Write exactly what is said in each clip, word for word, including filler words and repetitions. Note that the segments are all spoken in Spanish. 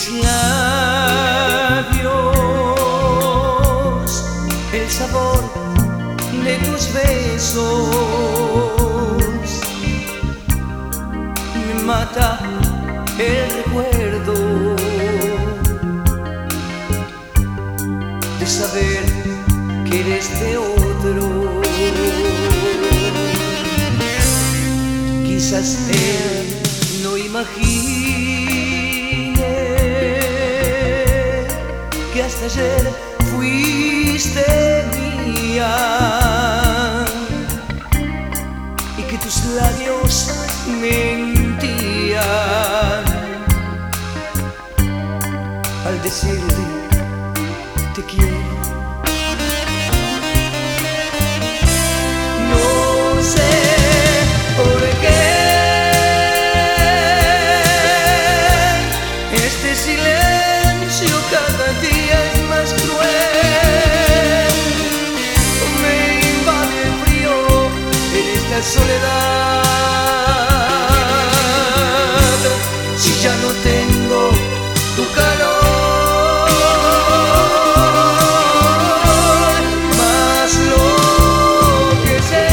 mis labios el sabor de tus besos. Me mata el recuerdo de saber que eres de otro. Quizás él no imagine que hasta ayer fuiste mía y que tus labios mentían al decirte te quiero. No sé por qué este silencio cada día es más cruel. Me invade el frío en esta soledad. Si ya no tengo tu calor, más lo que sé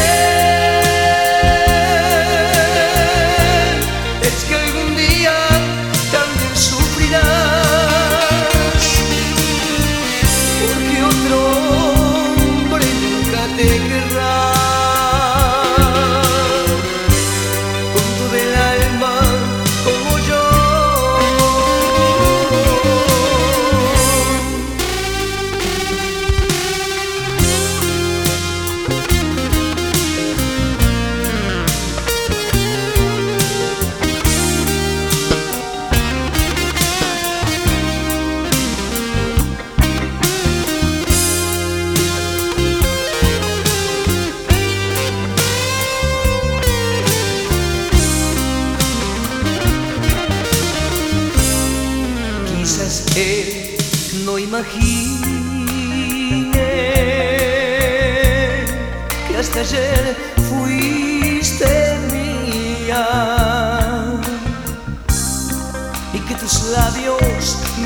es que algún día también sufrirás, porque otro hombre nunca te querrá. Con todo el alma como yo. Quizás él no imagine que hasta ayer fuiste mía y que tus labios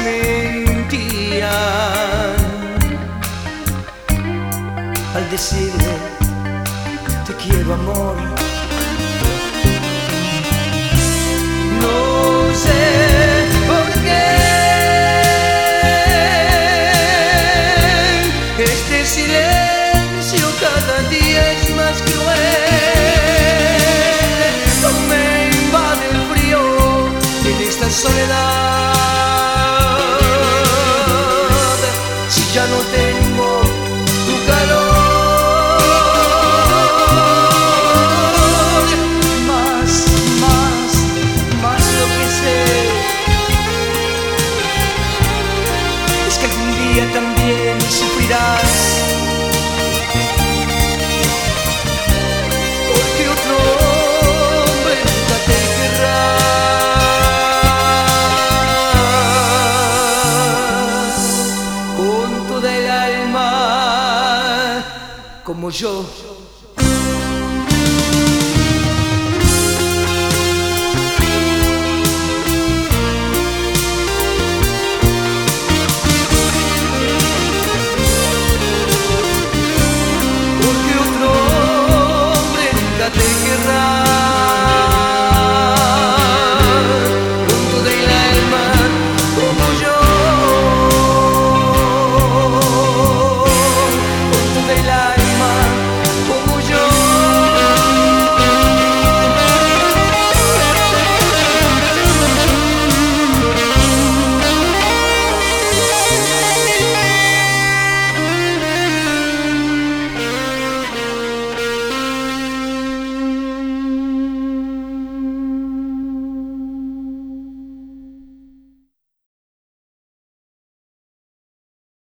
mentían al decirle te quiero, amor. No sé por qué este silencio cada día es más cruel. Me invade el frío en esta soledad. Si ya no tengo tu calor, más, más, más lo que sé es que algún día también sufrirás, porque otro hombre nunca te querrá. Con toda el alma como yo.